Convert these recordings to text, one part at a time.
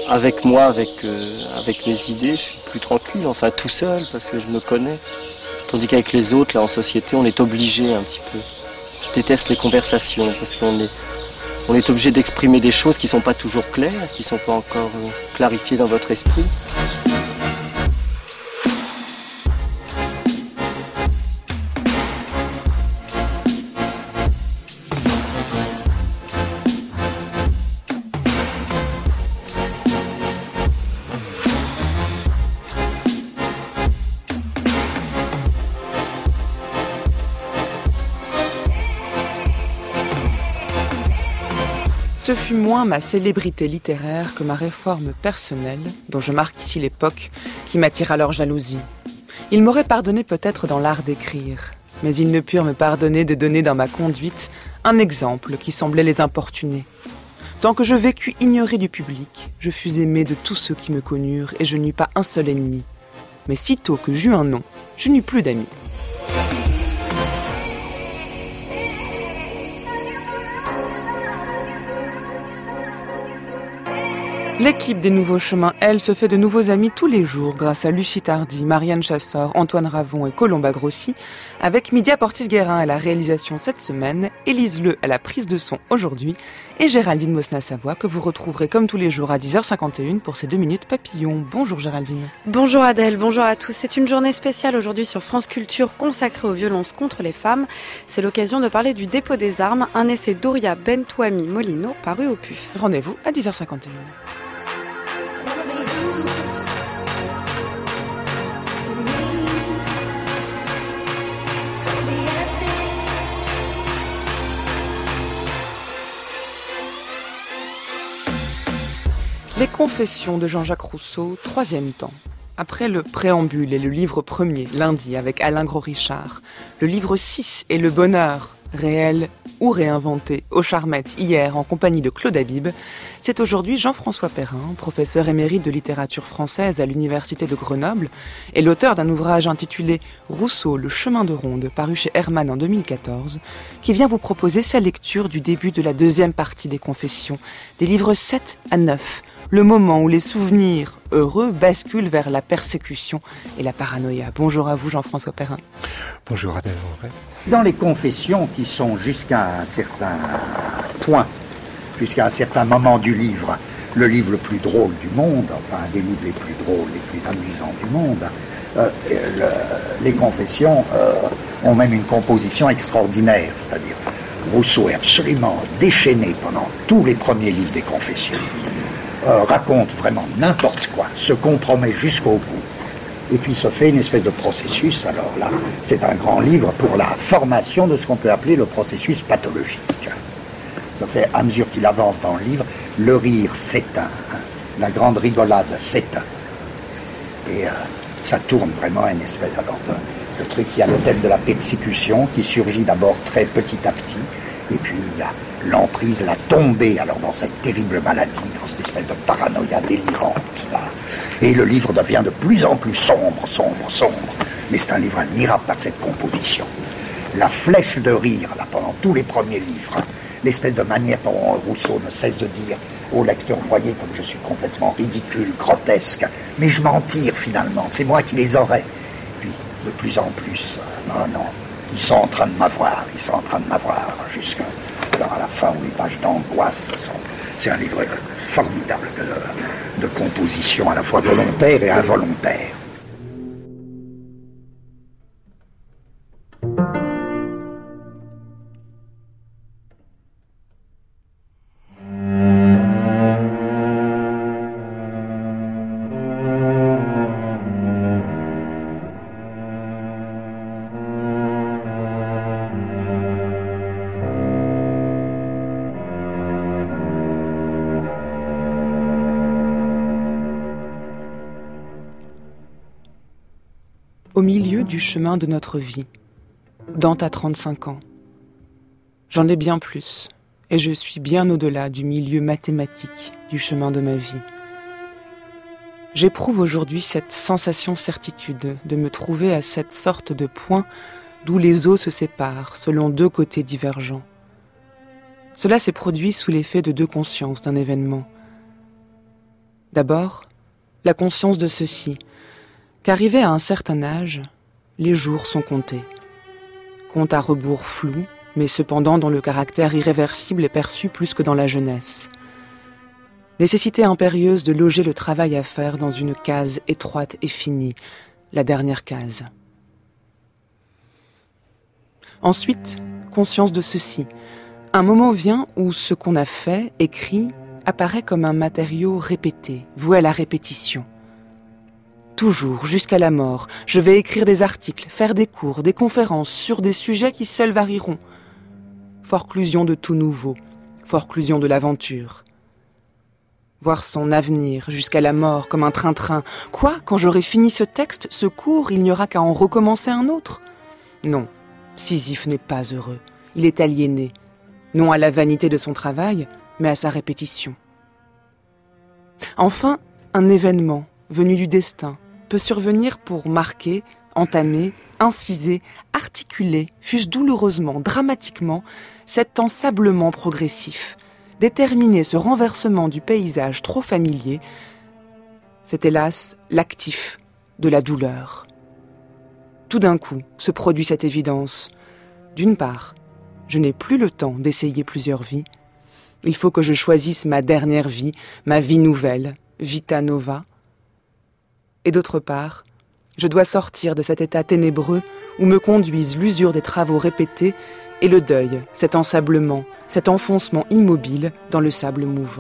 avec moi, avec mes idées, je suis plus tranquille, enfin tout seul, parce que je me connais. Tandis qu'avec les autres, là, en société, on est obligé un petit peu. Je déteste les conversations, parce qu'on est obligé d'exprimer des choses qui sont pas toujours claires, qui sont pas encore clarifiées dans votre esprit. Ce fut moins ma célébrité littéraire que ma réforme personnelle, dont je marque ici l'époque, qui m'attira leur jalousie. Ils m'auraient pardonné peut-être dans l'art d'écrire, mais ils ne purent me pardonner de donner dans ma conduite un exemple qui semblait les importuner. Tant que je vécus ignoré du public, je fus aimé de tous ceux qui me connurent et je n'eus pas un seul ennemi. Mais sitôt que j'eus un nom, je n'eus plus d'amis. L'équipe des Nouveaux Chemins, elle, se fait de nouveaux amis tous les jours grâce à Lucie Tardy, Marianne Chassor, Antoine Ravon et Colomba Grossi, avec Mydia Portis-Guérin à la réalisation cette semaine, Élise Le à la prise de son aujourd'hui et Géraldine Mosna-Savoie que vous retrouverez comme tous les jours à 10h51 pour ces 2 minutes papillons. Bonjour Géraldine. Bonjour Adèle, bonjour à tous. C'est une journée spéciale aujourd'hui sur France Culture consacrée aux violences contre les femmes. C'est l'occasion de parler du dépôt des armes, un essai d'Ouria Bentouami Molino paru au PUF. Rendez-vous à 10h51. Les Confessions de Jean-Jacques Rousseau, 3e temps. Après le préambule et le livre 1er, lundi, avec Alain Gros-Richard, le livre 6 et le bonheur, réel ou réinventé, aux Charmettes, hier, en compagnie de Claude Habib, c'est aujourd'hui Jean-François Perrin, professeur émérite de littérature française à l'Université de Grenoble, et l'auteur d'un ouvrage intitulé « Rousseau, le chemin de ronde », paru chez Hermann en 2014, qui vient vous proposer sa lecture du début de la 2e partie des Confessions, des livres 7 à 9, le moment où les souvenirs heureux basculent vers la persécution et la paranoïa. Bonjour à vous, Jean-François Perrin. Bonjour Adèle. Dans les confessions qui sont jusqu'à un certain point, jusqu'à un certain moment du livre, le livre le plus drôle du monde, enfin un des livres les plus drôles, les plus amusants du monde, les confessions ont même une composition extraordinaire, c'est-à-dire Rousseau est absolument déchaîné pendant tous les premiers livres des confessions. Raconte vraiment n'importe quoi, se compromet jusqu'au bout, et puis se fait une espèce de processus. Alors là, c'est un grand livre pour la formation de ce qu'on peut appeler le processus pathologique. Ça fait, à mesure qu'il avance dans le livre, le rire s'éteint, la grande rigolade s'éteint, et ça tourne vraiment à une espèce alors de truc. Il y a le thème de la persécution qui surgit d'abord très petit à petit, et puis il y a l'emprise, la tombée, alors dans cette terrible maladie, dans cette espèce de paranoïa délirante, là. Et le livre devient de plus en plus sombre. Mais c'est un livre admirable par cette composition. La flèche de rire, là, pendant tous les premiers livres, l'espèce de manière dont Rousseau ne cesse de dire au lecteur, voyez comme je suis complètement ridicule, grotesque, mais je m'en tire finalement, c'est moi qui les aurais. Puis, de plus en plus, non, ils sont en train de m'avoir, jusqu'à la fin où les pages d'angoisse sont. C'est un livre formidable de composition à la fois volontaire et involontaire. Au milieu du chemin de notre vie, Dante a 35 ans. J'en ai bien plus, et je suis bien au-delà du milieu mathématique du chemin de ma vie. J'éprouve aujourd'hui cette sensation-certitude de me trouver à cette sorte de point d'où les eaux se séparent selon 2 côtés divergents. Cela s'est produit sous l'effet de 2 consciences d'un événement. D'abord, la conscience de ceci, qu'arrivé à un certain âge, les jours sont comptés. Compte à rebours flou, mais cependant dont le caractère irréversible est perçu plus que dans la jeunesse. Nécessité impérieuse de loger le travail à faire dans une case étroite et finie, la dernière case. Ensuite, conscience de ceci. Un moment vient où ce qu'on a fait, écrit, apparaît comme un matériau répété, voué à la répétition. Toujours, jusqu'à la mort, je vais écrire des articles, faire des cours, des conférences sur des sujets qui seuls varieront. Forclusion de tout nouveau, forclusion de l'aventure. Voir son avenir jusqu'à la mort comme un train-train. Quoi, quand j'aurai fini ce texte, ce cours, il n'y aura qu'à en recommencer un autre? Non, Sisyphe n'est pas heureux. Il est aliéné, non à la vanité de son travail, mais à sa répétition. Enfin, un événement, venu du destin, peut survenir pour marquer, entamer, inciser, articuler, fût-ce douloureusement, dramatiquement, cet ensablement progressif, déterminer ce renversement du paysage trop familier, c'est hélas l'actif de la douleur. Tout d'un coup se produit cette évidence. D'une part, je n'ai plus le temps d'essayer plusieurs vies. Il faut que je choisisse ma dernière vie, ma vie nouvelle, vita nova. Et d'autre part, je dois sortir de cet état ténébreux où me conduisent l'usure des travaux répétés et le deuil, cet ensablement, cet enfoncement immobile dans le sable mouvant.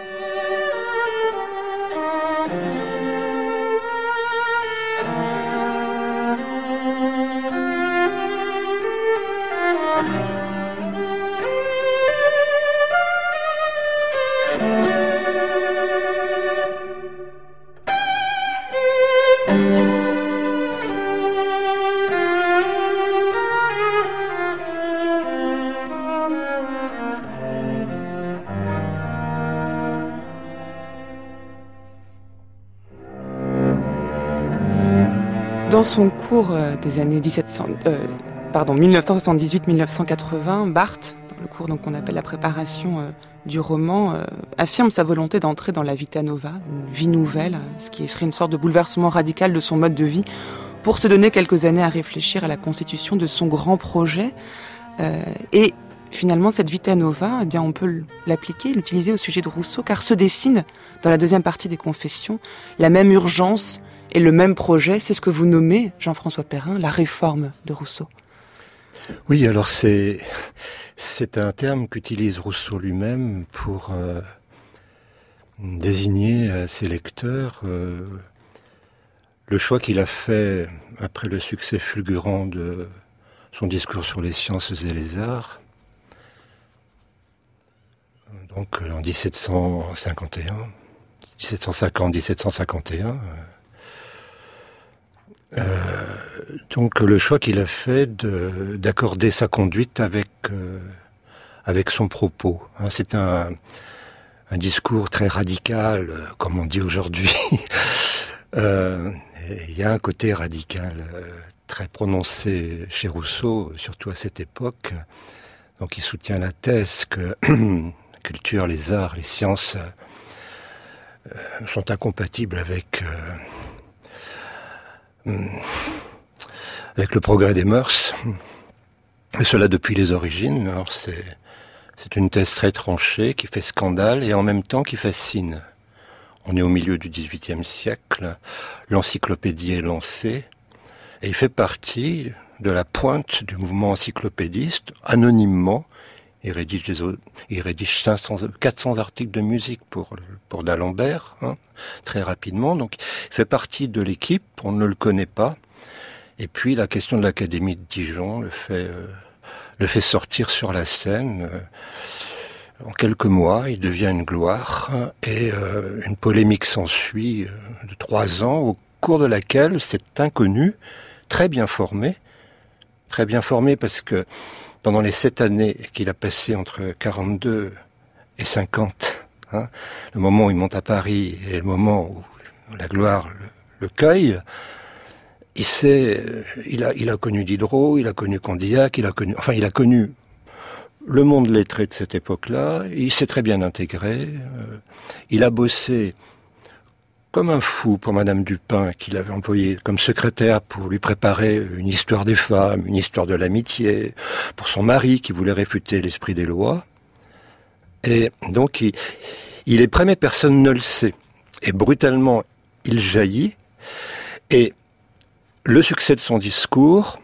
Dans son cours des années 1978-1980, Barthes, dans le cours qu'on appelle la préparation du roman, affirme sa volonté d'entrer dans la vita nova, une vie nouvelle, ce qui serait une sorte de bouleversement radical de son mode de vie, pour se donner quelques années à réfléchir à la constitution de son grand projet. Et finalement, cette vita nova, eh bien, on peut l'appliquer, l'utiliser au sujet de Rousseau, car se dessine, dans la deuxième partie des Confessions, la même urgence et le même projet. C'est ce que vous nommez, Jean-François Perrin, la réforme de Rousseau. Oui, alors c'est un terme qu'utilise Rousseau lui-même pour désigner à ses lecteurs le choix qu'il a fait après le succès fulgurant de son discours sur les sciences et les arts, donc en 1750-1751. Donc le choix qu'il a fait d'accorder sa conduite avec son propos. C'est un discours très radical, comme on dit aujourd'hui. Il y a un côté radical très prononcé chez Rousseau, surtout à cette époque. Donc il soutient la thèse que la culture, les arts, les sciences sont incompatibles avec le progrès des mœurs, et cela depuis les origines. Alors c'est une thèse très tranchée qui fait scandale et en même temps qui fascine. On est au milieu du XVIIIe siècle, l'encyclopédie est lancée, et il fait partie de la pointe du mouvement encyclopédiste, anonymement. Il rédige 400 articles de musique pour d'Alembert, très rapidement. Donc, il fait partie de l'équipe, on ne le connaît pas. Et puis, la question de l'Académie de Dijon le fait sortir sur la scène. En quelques mois, il devient une gloire. Et une polémique s'ensuit de 3 ans, au cours de laquelle cet inconnu, très bien formé parce que pendant les 7 années qu'il a passées entre 42 et 50, le moment où il monte à Paris et le moment où la gloire le cueille, il a connu Diderot, il a connu Condillac, il a connu le monde lettré de cette époque-là, il s'est très bien intégré, il a bossé comme un fou pour Madame Dupin, qu'il avait employé comme secrétaire pour lui préparer une histoire des femmes, une histoire de l'amitié, pour son mari qui voulait réfuter l'esprit des lois. Et donc, il est prêt, mais personne ne le sait. Et brutalement, il jaillit. Et le succès de son discours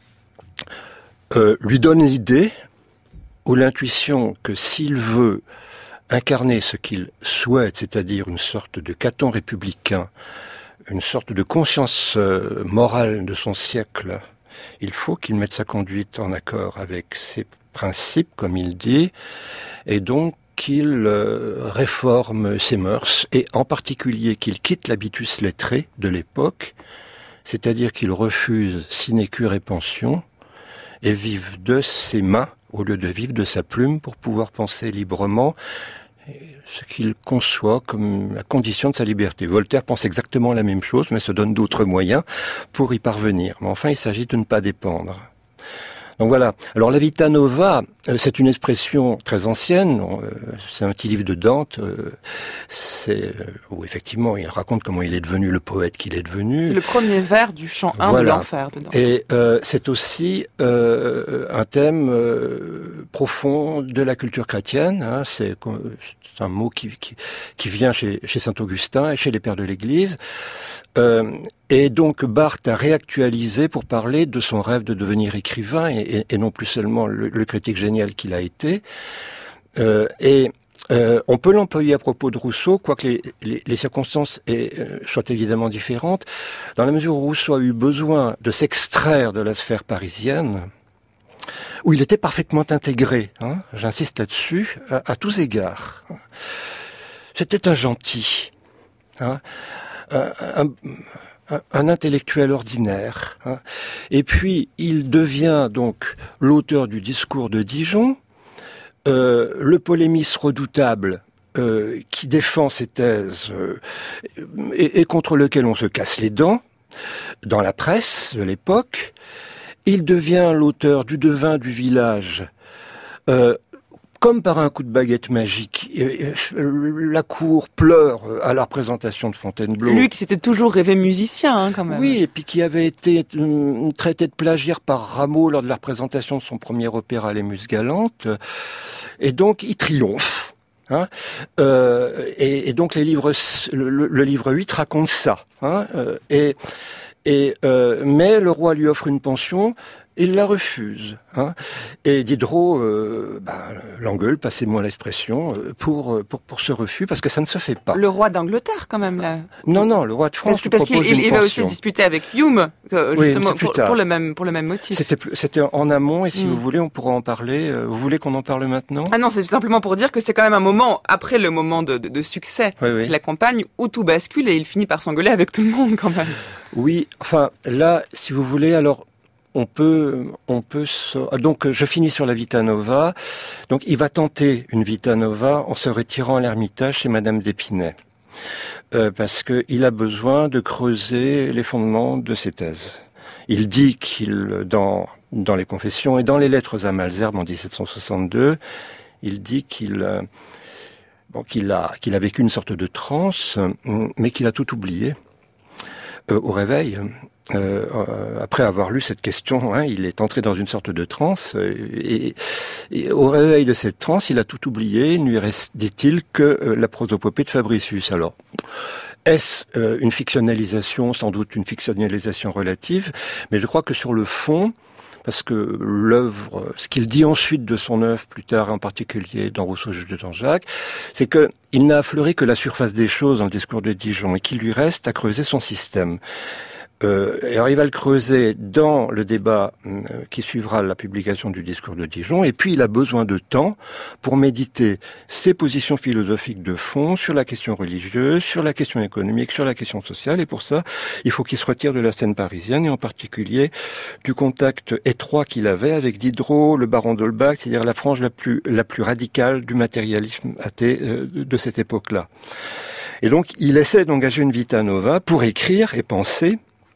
lui donne l'idée ou l'intuition que s'il veut incarner ce qu'il souhaite, c'est-à-dire une sorte de Caton républicain, une sorte de conscience morale de son siècle, il faut qu'il mette sa conduite en accord avec ses principes, comme il dit, et donc qu'il réforme ses mœurs, et en particulier qu'il quitte l'habitus lettré de l'époque, c'est-à-dire qu'il refuse sinécure et pension, et vive de ses mains, au lieu de vivre de sa plume, pour pouvoir penser librement ce qu'il conçoit comme la condition de sa liberté. Voltaire pense exactement la même chose, mais se donne d'autres moyens pour y parvenir. Mais enfin, il s'agit de ne pas dépendre. Donc voilà. Alors la Vita Nova, c'est une expression très ancienne. C'est un petit livre de Dante. Où effectivement, il raconte comment il est devenu le poète qu'il est devenu. C'est le premier vers du chant 1 de l'enfer de Dante. Et c'est aussi un thème profond de la culture chrétienne. Hein. C'est un mot qui vient chez Saint-Augustin et chez les pères de l'Église. Et donc Barthes a réactualisé pour parler de son rêve de devenir écrivain et non plus seulement le critique génial qu'il a été. On peut l'employer à propos de Rousseau, quoique les circonstances soient évidemment différentes, dans la mesure où Rousseau a eu besoin de s'extraire de la sphère parisienne, où il était parfaitement intégré, hein, j'insiste là-dessus, à tous égards. C'était un gentil, hein, un intellectuel ordinaire. Hein. Et puis, il devient donc l'auteur du discours de Dijon, le polémiste redoutable qui défend ses thèses et contre lequel on se casse les dents dans la presse de l'époque. Il devient l'auteur du devin du village, comme par un coup de baguette magique. La cour pleure à la représentation de Fontainebleau. Lui qui s'était toujours rêvé musicien, hein, quand même. Oui, et puis qui avait été traité de plagiaire par Rameau lors de la représentation de son premier opéra Les Muses Galantes. Et donc, il triomphe. Hein, et donc, le livre 8 raconte ça. Hein, mais le roi lui offre une pension, il la refuse. Hein, et Diderot l'engueule, passez-moi l'expression, pour ce refus, parce que ça ne se fait pas. Le roi d'Angleterre, quand même, là. Non, le roi de France. Parce qu'il va aussi se disputer avec Hume, justement, pour le même motif. C'était en amont, et si vous voulez, on pourra en parler. Vous voulez qu'on en parle maintenant ? Ah non, c'est simplement pour dire que c'est quand même un moment, après le moment de succès qui l'accompagne, où tout bascule et il finit par s'engueuler avec tout le monde, quand même. Oui, enfin, là, si vous voulez, alors, donc, je finis sur la Vita Nova. Donc, il va tenter une Vita Nova en se retirant à l'Ermitage chez Madame d'Épinay. Parce qu'il a besoin de creuser les fondements de ses thèses. Il dit dans les Confessions et dans les Lettres à Malesherbes en 1762, il dit qu'il a vécu une sorte de transe, mais qu'il a tout oublié. Au réveil, après avoir lu cette question, hein, il est entré dans une sorte de transe, et au réveil de cette transe, il a tout oublié. Il ne lui reste, dit-il, que la prosopopée de Fabricius. Alors, est-ce une fictionnalisation, sans doute une fictionnalisation relative, mais je crois que sur le fond, parce que l'œuvre, ce qu'il dit ensuite de son œuvre plus tard, en particulier dans Rousseau, Juge de Jean-Jacques, c'est que il n'a affleuré que la surface des choses dans le discours de Dijon et qu'il lui reste à creuser son système. Alors il va le creuser dans le débat qui suivra la publication du discours de Dijon, et puis il a besoin de temps pour méditer ses positions philosophiques de fond sur la question religieuse, sur la question économique, sur la question sociale, et pour ça, il faut qu'il se retire de la scène parisienne, et en particulier du contact étroit qu'il avait avec Diderot, le baron d'Holbach, c'est-à-dire la frange la plus radicale du matérialisme athée de cette époque-là. Et donc, il essaie d'engager une Vita Nova pour écrire et penser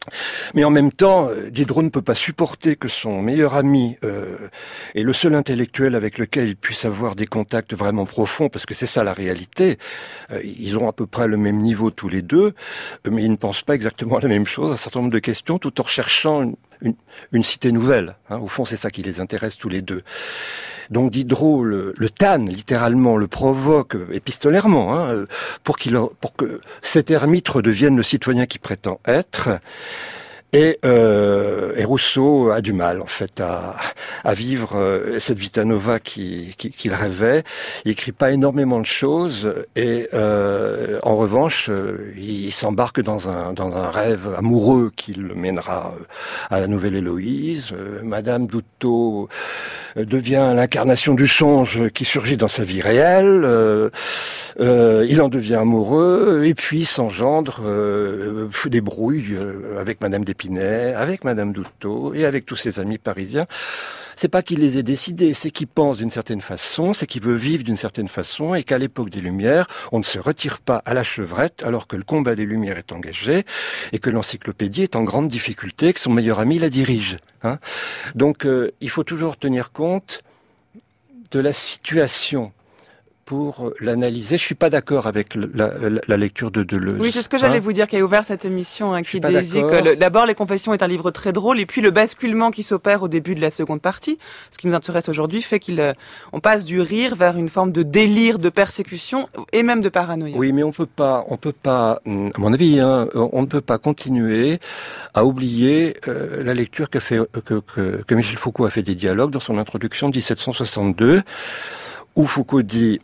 Mais en même temps, Diderot ne peut pas supporter que son meilleur ami et le seul intellectuel avec lequel il puisse avoir des contacts vraiment profonds, parce que c'est ça la réalité, ils ont à peu près le même niveau tous les deux, mais ils ne pensent pas exactement la même chose, un certain nombre de questions, tout en recherchant une cité nouvelle. Au fond, c'est ça qui les intéresse tous les deux. Donc Diderot le tanne littéralement, le provoque épistolairement, pour que cet ermite redevienne le citoyen qu'il prétend être. Et Rousseau a du mal en fait à vivre cette vita nova qu'il rêvait. Il écrit pas énormément de choses et en revanche il s'embarque dans un rêve amoureux qui le mènera à la nouvelle Héloïse. Madame d'Houdetot devient l'incarnation du songe qui surgit dans sa vie réelle. Il en devient amoureux et puis s'engendre des brouilles avec Madame d'Épinay, avec Madame d'Houdetot et avec tous ses amis parisiens. C'est pas qu'il les ait décidés, c'est qu'il pense d'une certaine façon, c'est qu'il veut vivre d'une certaine façon et qu'à l'époque des Lumières, on ne se retire pas à la chevrette alors que le combat des Lumières est engagé et que l'encyclopédie est en grande difficulté, que son meilleur ami la dirige. Donc il faut toujours tenir compte de la situation pour l'analyser. Je suis pas d'accord avec la lecture de Deleuze. Oui, c'est ce que j'allais vous dire, qui a ouvert cette émission, qui désigne que d'abord Les Confessions est un livre très drôle, et puis le basculement qui s'opère au début de la seconde partie, ce qui nous intéresse aujourd'hui, fait on passe du rire vers une forme de délire, de persécution et même de paranoïa. Oui, mais on peut pas, à mon avis, on ne peut pas continuer à oublier la lecture que Michel Foucault a fait des dialogues dans son introduction de 1762. Où Foucault dit,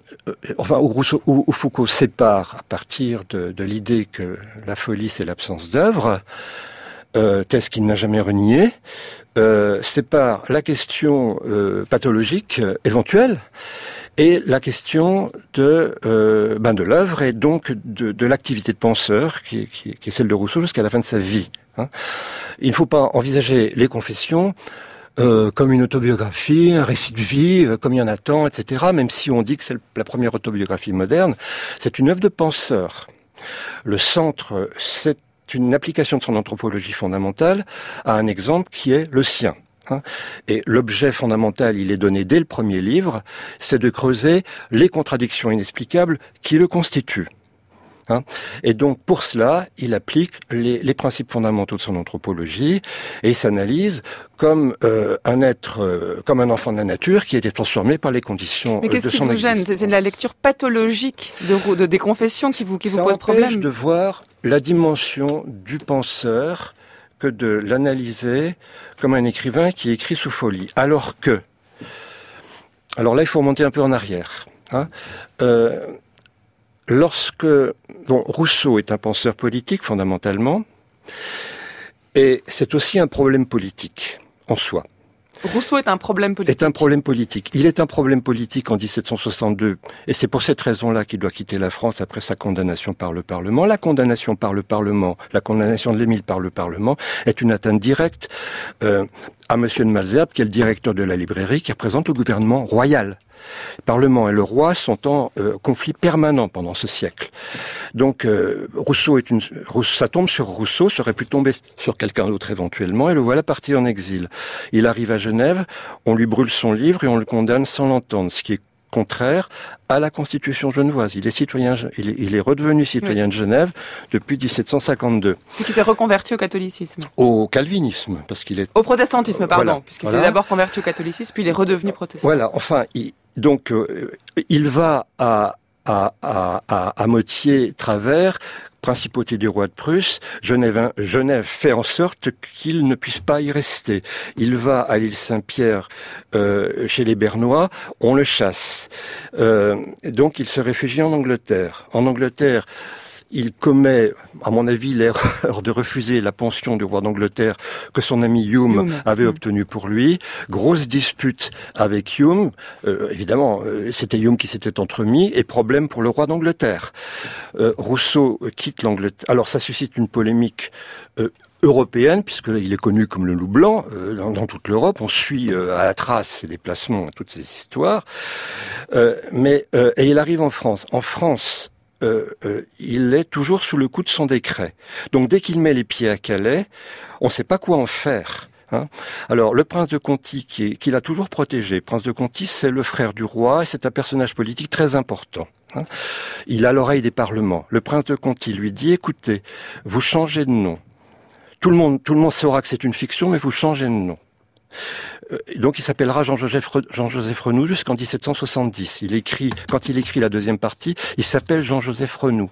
où Foucault sépare à partir de l'idée que la folie c'est l'absence d'œuvre, thèse qu'il n'a jamais reniée, sépare la question pathologique éventuelle et la question de l'œuvre et donc de l'activité de penseur qui est celle de Rousseau jusqu'à la fin de sa vie. Il ne faut pas envisager les Confessions comme une autobiographie, un récit de vie, comme il y en a tant, etc. Même si on dit que c'est la première autobiographie moderne, c'est une œuvre de penseur. Le centre, c'est une application de son anthropologie fondamentale à un exemple qui est le sien. Et l'objet fondamental, il est donné dès le premier livre, c'est de creuser les contradictions inexplicables qui le constituent. Et donc pour cela, il applique les principes fondamentaux de son anthropologie et il s'analyse comme un être, comme un enfant de la nature qui a été transformé par les conditions de son existence. Mais qu'est-ce qui vous gêne ? C'est la lecture pathologique des Confessions qui vous pose problème ? Ça empêche de voir la dimension du penseur que de l'analyser comme un écrivain qui écrit sous folie. Alors là, il faut remonter un peu en arrière. Rousseau est un penseur politique fondamentalement, et c'est aussi un problème politique en soi. Rousseau est un problème politique. Il est un problème politique en 1762, et c'est pour cette raison-là qu'il doit quitter la France après sa condamnation par le Parlement. La condamnation de l'Émile par le Parlement est une atteinte directe à Monsieur de Malesherbes, qui est le directeur de la librairie, qui représente le gouvernement royal. Le Parlement et le roi sont en conflit permanent pendant ce siècle. Donc ça tombe sur Rousseau, ça aurait pu tomber sur quelqu'un d'autre éventuellement, et le voilà parti en exil. Il arrive à Genève, on lui brûle son livre et on le condamne sans l'entendre, ce qui est contraire à la Constitution genevoise. Il est redevenu citoyen de Genève depuis 1752. Et qui s'est reconverti au catholicisme. Au calvinisme, parce qu'il est... Au protestantisme, pardon, puisqu'il s'est d'abord converti au catholicisme, puis il est redevenu protestant. Voilà, enfin, il va à moitié travers, principauté du roi de Prusse, Genève fait en sorte qu'il ne puisse pas y rester. Il va à l'île Saint-Pierre, chez les Bernois, on le chasse. Donc il se réfugie en Angleterre. En Angleterre, il commet, à mon avis, l'erreur de refuser la pension du roi d'Angleterre que son ami Hume avait obtenue pour lui. Grosse dispute avec Hume. Évidemment, c'était Hume qui s'était entremis, et problème pour le roi d'Angleterre. Rousseau quitte l'Angleterre. Alors ça suscite une polémique européenne, puisque là, il est connu comme le loup blanc dans toute l'Europe. On suit à la trace ses déplacements, toutes ces histoires. Et il arrive en France. En France, il est toujours sous le coup de son décret. Donc dès qu'il met les pieds à Calais, on ne sait pas quoi en faire. Hein. Alors le prince de Conti, qu'il a toujours protégé, prince de Conti, c'est le frère du roi et c'est un personnage politique très important. Hein. Il a l'oreille des parlements. Le prince de Conti lui dit, écoutez, vous changez de nom. Tout le monde saura que c'est une fiction, mais vous changez de nom. Donc il s'appellera Jean-Joseph Renou jusqu'en 1770. Quand il écrit la deuxième partie, il s'appelle Jean-Joseph Renou.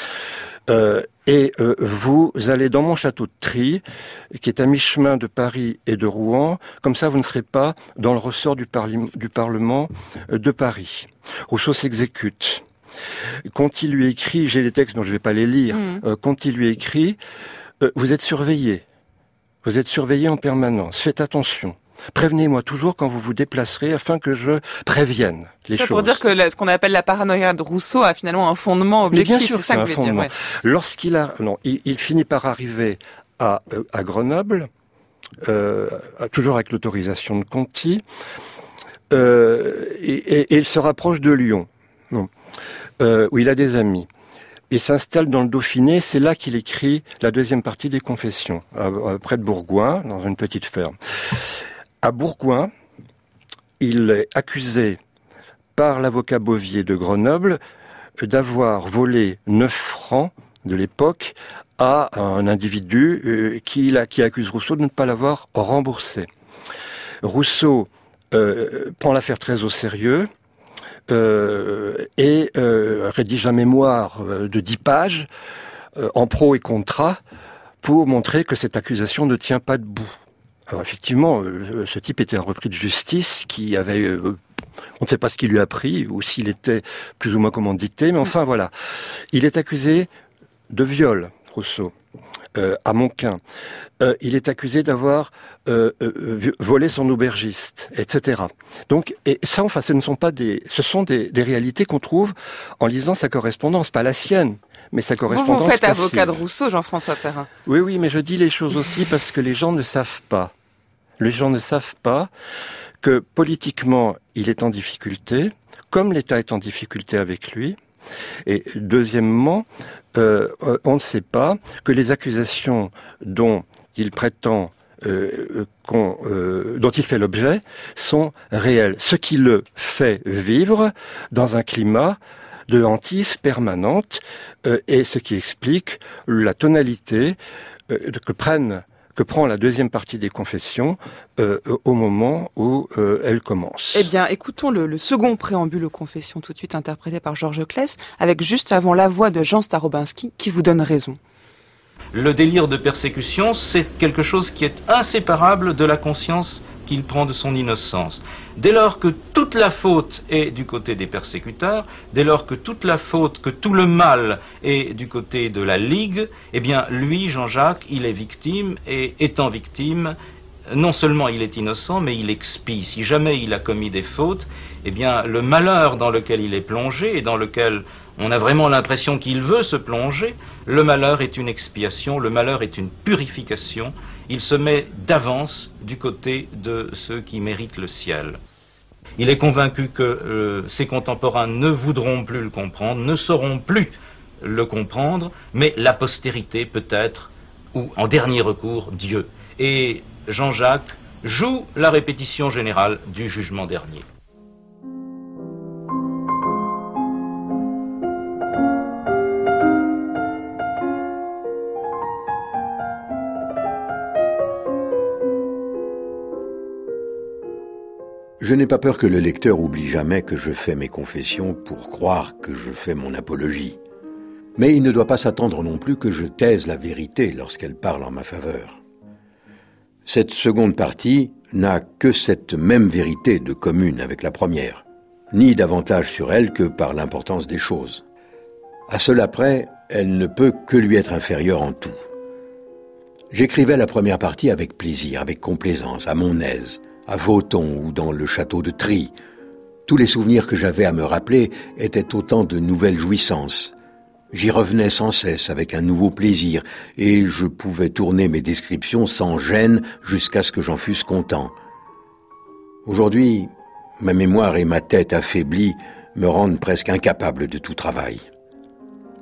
Vous allez dans mon château de Trie, qui est à mi-chemin de Paris et de Rouen. Comme ça, vous ne serez pas dans le ressort du Parlement de Paris. Rousseau s'exécute. Quand il lui écrit, j'ai les textes dont je ne vais pas les lire, quand il lui écrit, vous êtes surveillé. Vous êtes surveillé en permanence. Faites attention. Prévenez-moi toujours quand vous vous déplacerez afin que je prévienne les choses. C'est pour dire que ce qu'on appelle la paranoïa de Rousseau a finalement un fondement objectif. Mais bien sûr, c'est ça que vous voulez dire. Ouais. Lorsqu'il finit par arriver à Grenoble, toujours avec l'autorisation de Conti, et il se rapproche de Lyon, où il a des amis. Il s'installe dans le Dauphiné, c'est là qu'il écrit la deuxième partie des Confessions, près de Bourgoin, dans une petite ferme. À Bourgoin, il est accusé par l'avocat Bovier de Grenoble d'avoir volé 9 francs de l'époque à un individu qui accuse Rousseau de ne pas l'avoir remboursé. Rousseau prend l'affaire très au sérieux, rédige un mémoire de 10 pages en pro et contra pour montrer que cette accusation ne tient pas debout. Alors effectivement, ce type était un repris de justice qui avait... on ne sait pas ce qu'il lui a pris ou s'il était plus ou moins commandité, mais enfin voilà. Il est accusé de viol, Rousseau, à Monquin. Il est accusé d'avoir volé son aubergiste, etc. Donc, et ça, enfin, ce sont des réalités qu'on trouve en lisant sa correspondance, pas la sienne, mais sa correspondance. Vous faites passive. Avocat de Rousseau, Jean-François Perrin. Oui, mais je dis les choses aussi parce que les gens ne savent pas. Les gens ne savent pas que politiquement, il est en difficulté, comme l'État est en difficulté avec lui. Et deuxièmement, on ne sait pas que les accusations dont il prétend, dont il fait l'objet, sont réelles. Ce qui le fait vivre dans un climat de hantise permanente, et ce qui explique la tonalité que prend la deuxième partie des Confessions au moment où elle commence. Eh bien, écoutons le second préambule aux Confessions, tout de suite interprété par Georges Claes, avec juste avant la voix de Jean Starobinski, qui vous donne raison. Le délire de persécution, c'est quelque chose qui est inséparable de la conscience qu'il prend de son innocence. Dès lors que toute la faute est du côté des persécuteurs, dès lors que toute la faute, que tout le mal est du côté de la Ligue, eh bien lui, Jean-Jacques, il est victime, et étant victime, non seulement il est innocent, mais il expie. Si jamais il a commis des fautes, eh bien le malheur dans lequel il est plongé et dans lequel on a vraiment l'impression qu'il veut se plonger, le malheur est une expiation, le malheur est une purification. Il se met d'avance du côté de ceux qui méritent le ciel. Il est convaincu que ses contemporains ne voudront plus le comprendre, ne sauront plus le comprendre, mais la postérité peut-être, ou en dernier recours, Dieu. Et Jean-Jacques joue la répétition générale du jugement dernier. Je n'ai pas peur que le lecteur oublie jamais que je fais mes confessions pour croire que je fais mon apologie. Mais il ne doit pas s'attendre non plus que je taise la vérité lorsqu'elle parle en ma faveur. Cette seconde partie n'a que cette même vérité de commune avec la première, ni davantage sur elle que par l'importance des choses. À cela près, elle ne peut que lui être inférieure en tout. J'écrivais la première partie avec plaisir, avec complaisance, à mon aise, à Vauton ou dans le château de Trie. Tous les souvenirs que j'avais à me rappeler étaient autant de nouvelles jouissances. J'y revenais sans cesse avec un nouveau plaisir, et je pouvais tourner mes descriptions sans gêne jusqu'à ce que j'en fusse content. Aujourd'hui, ma mémoire et ma tête affaiblies me rendent presque incapable de tout travail.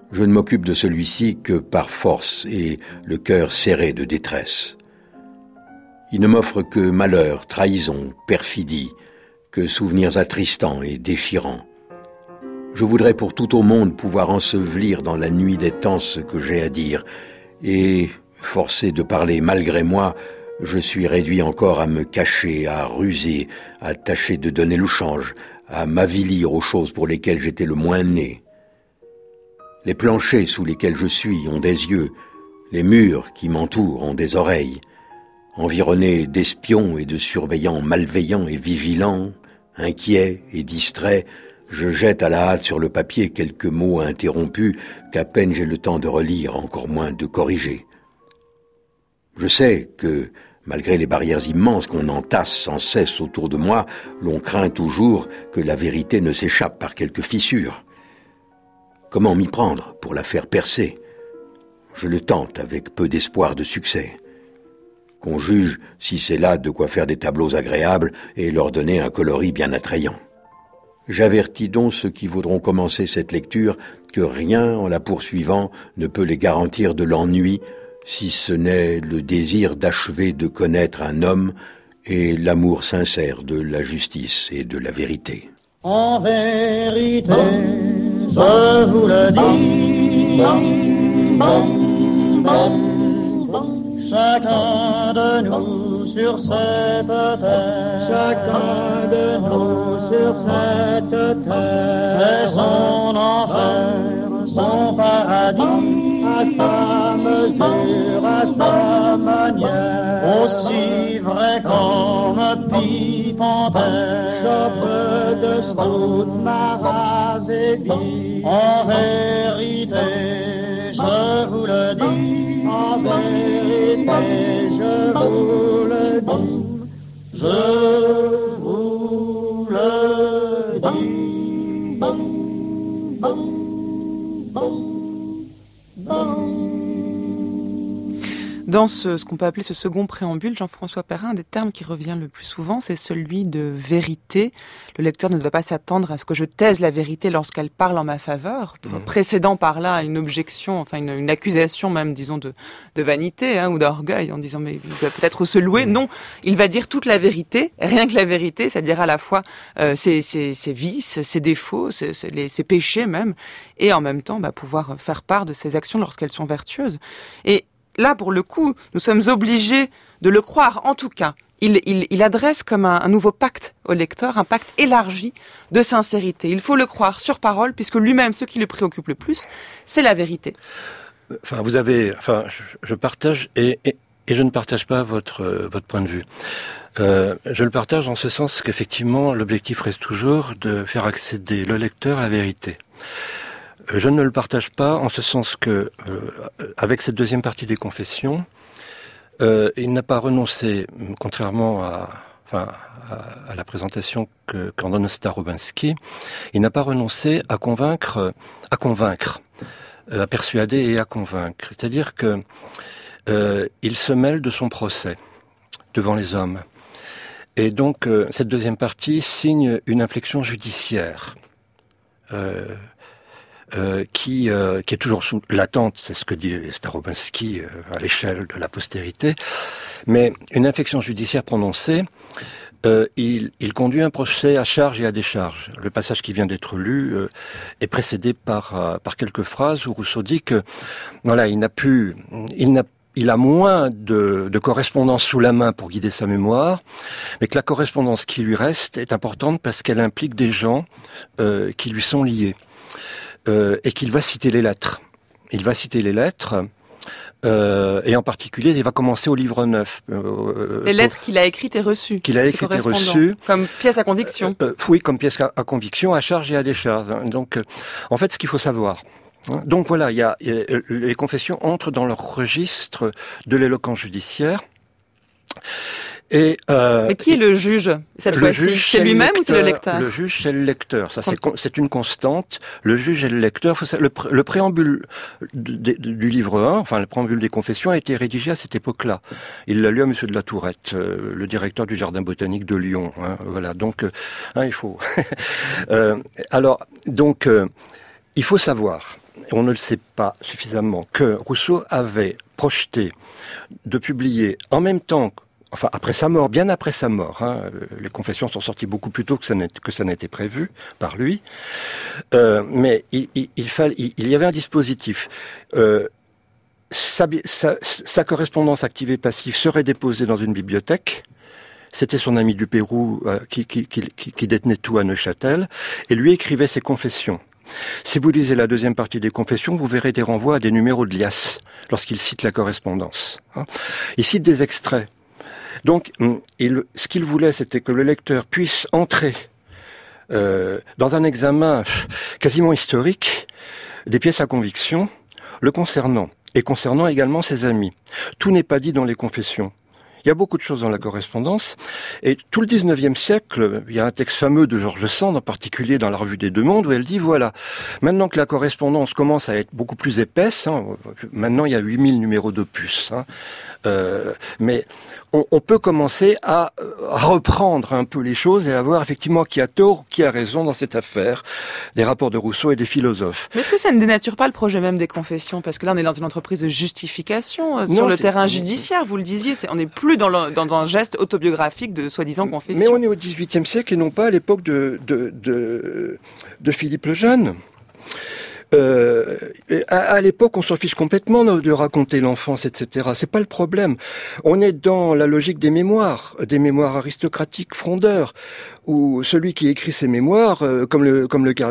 Je ne m'occupe de celui-ci que par force et le cœur serré de détresse. Il ne m'offre que malheur, trahison, perfidie, que souvenirs attristants et déchirants. Je voudrais pour tout au monde pouvoir ensevelir dans la nuit des temps ce que j'ai à dire, et, forcé de parler malgré moi, je suis réduit encore à me cacher, à ruser, à tâcher de donner le change, à m'avilir aux choses pour lesquelles j'étais le moins né. Les planchers sous lesquels je suis ont des yeux, les murs qui m'entourent ont des oreilles. Environné d'espions et de surveillants malveillants et vigilants, inquiets et distraits, je jette à la hâte sur le papier quelques mots interrompus qu'à peine j'ai le temps de relire, encore moins de corriger. Je sais que, malgré les barrières immenses qu'on entasse sans cesse autour de moi, l'on craint toujours que la vérité ne s'échappe par quelque fissure. Comment m'y prendre pour la faire percer? Je le tente avec peu d'espoir de succès. Qu'on juge si c'est là de quoi faire des tableaux agréables et leur donner un coloris bien attrayant. J'avertis donc ceux qui voudront commencer cette lecture que rien en la poursuivant ne peut les garantir de l'ennui, si ce n'est le désir d'achever de connaître un homme et l'amour sincère de la justice et de la vérité. En vérité, je vous le dis, chacun de nous sur cette terre, chacun de nous sur cette terre, fait son enfer, son paradis, à sa mesure, à sa manière, aussi vrai comme pipe en terre, chope de strout, maravédie. En vérité, je vous le dis, en vérité, je vous le dis, je vous le dis. Dans ce qu'on peut appeler ce second préambule, Jean-François Perrin, un des termes qui revient le plus souvent, c'est celui de vérité. Le lecteur ne doit pas s'attendre à ce que je taise la vérité lorsqu'elle parle en ma faveur, précédant par là une objection, enfin une accusation même, disons, de vanité ou d'orgueil, en disant mais il doit peut-être se louer. Non, il va dire toute la vérité, rien que la vérité, c'est-à-dire à la fois ses vices, ses défauts, ses péchés même, et en même temps pouvoir faire part de ses actions lorsqu'elles sont vertueuses. Et là, pour le coup, nous sommes obligés de le croire. En tout cas, il adresse comme un nouveau pacte au lecteur, un pacte élargi de sincérité. Il faut le croire sur parole, puisque lui-même, ce qui le préoccupe le plus, c'est la vérité. Je partage et je ne partage pas votre point de vue. Je le partage en ce sens qu'effectivement, l'objectif reste toujours de faire accéder le lecteur à la vérité. Je ne le partage pas en ce sens que, avec cette deuxième partie des confessions, il n'a pas renoncé, contrairement à la présentation qu'en donne Starobinski, il n'a pas renoncé à convaincre, à persuader et à convaincre. C'est-à-dire que il se mêle de son procès devant les hommes. Et donc, cette deuxième partie signe une inflexion judiciaire. Qui est toujours sous l'attente, c'est ce que dit Starobinski à l'échelle de la postérité, mais une inflexion judiciaire prononcée, il conduit un procès à charge et à décharge. Le passage qui vient d'être lu est précédé par quelques phrases où Rousseau dit que voilà, il a moins de correspondance sous la main pour guider sa mémoire, mais que la correspondance qui lui reste est importante parce qu'elle implique des gens qui lui sont liés. Et qu'il va citer les lettres. Il va citer les lettres, et en particulier, il va commencer au livre 9. Les lettres qu'il a écrites et reçues. Qu'il a écrites et reçues. Comme pièce à conviction. Oui, comme pièce à conviction, à charge et à décharge. Donc, en fait, ce qu'il faut savoir. Donc voilà, les confessions entrent dans leur registre de l'éloquence judiciaire. Mais qui est le juge cette fois-ci? C'est lui-même ou c'est le lecteur? Le juge, c'est le lecteur. Ça, c'est une constante. Le juge et le lecteur. Le préambule du livre 1, enfin le préambule des confessions, a été rédigé à cette époque-là. Il l'a lu à Monsieur de la Tourette, le directeur du jardin botanique de Lyon. Voilà. Donc, il faut. Il faut savoir on ne le sait pas suffisamment, que Rousseau avait projeté de publier en même temps, enfin après sa mort, bien après sa mort, les Confessions sont sorties beaucoup plus tôt que ça n'était prévu par lui, mais il y avait un dispositif. Sa correspondance active et passive serait déposée dans une bibliothèque. C'était son ami du Pérou qui détenait tout à Neuchâtel, et lui écrivait ses confessions. Si vous lisez la deuxième partie des Confessions, vous verrez des renvois à des numéros de Lias, lorsqu'il cite la correspondance. Il cite des extraits. Donc, ce qu'il voulait, c'était que le lecteur puisse entrer dans un examen quasiment historique des pièces à conviction le concernant, et concernant également ses amis. Tout n'est pas dit dans les Confessions. Il y a beaucoup de choses dans la correspondance, et tout le 19e siècle, il y a un texte fameux de George Sand, en particulier dans la Revue des Deux Mondes, où elle dit, voilà, maintenant que la correspondance commence à être beaucoup plus épaisse, maintenant il y a 8000 numéros d'opus, mais on peut commencer à reprendre un peu les choses et à voir effectivement qui a tort ou qui a raison dans cette affaire des rapports de Rousseau et des philosophes. Mais est-ce que ça ne dénature pas le projet même des Confessions? Parce que là, on est dans une entreprise de justification sur le terrain judiciaire, vous le disiez. On n'est plus dans un geste autobiographique de soi-disant confession. Mais on est au XVIIIe siècle et non pas à l'époque de Philippe le Jeune. À l'époque, on s'en fiche complètement de raconter l'enfance, etc. C'est pas le problème. On est dans la logique des mémoires aristocratiques frondeurs, où celui qui écrit ses mémoires, comme le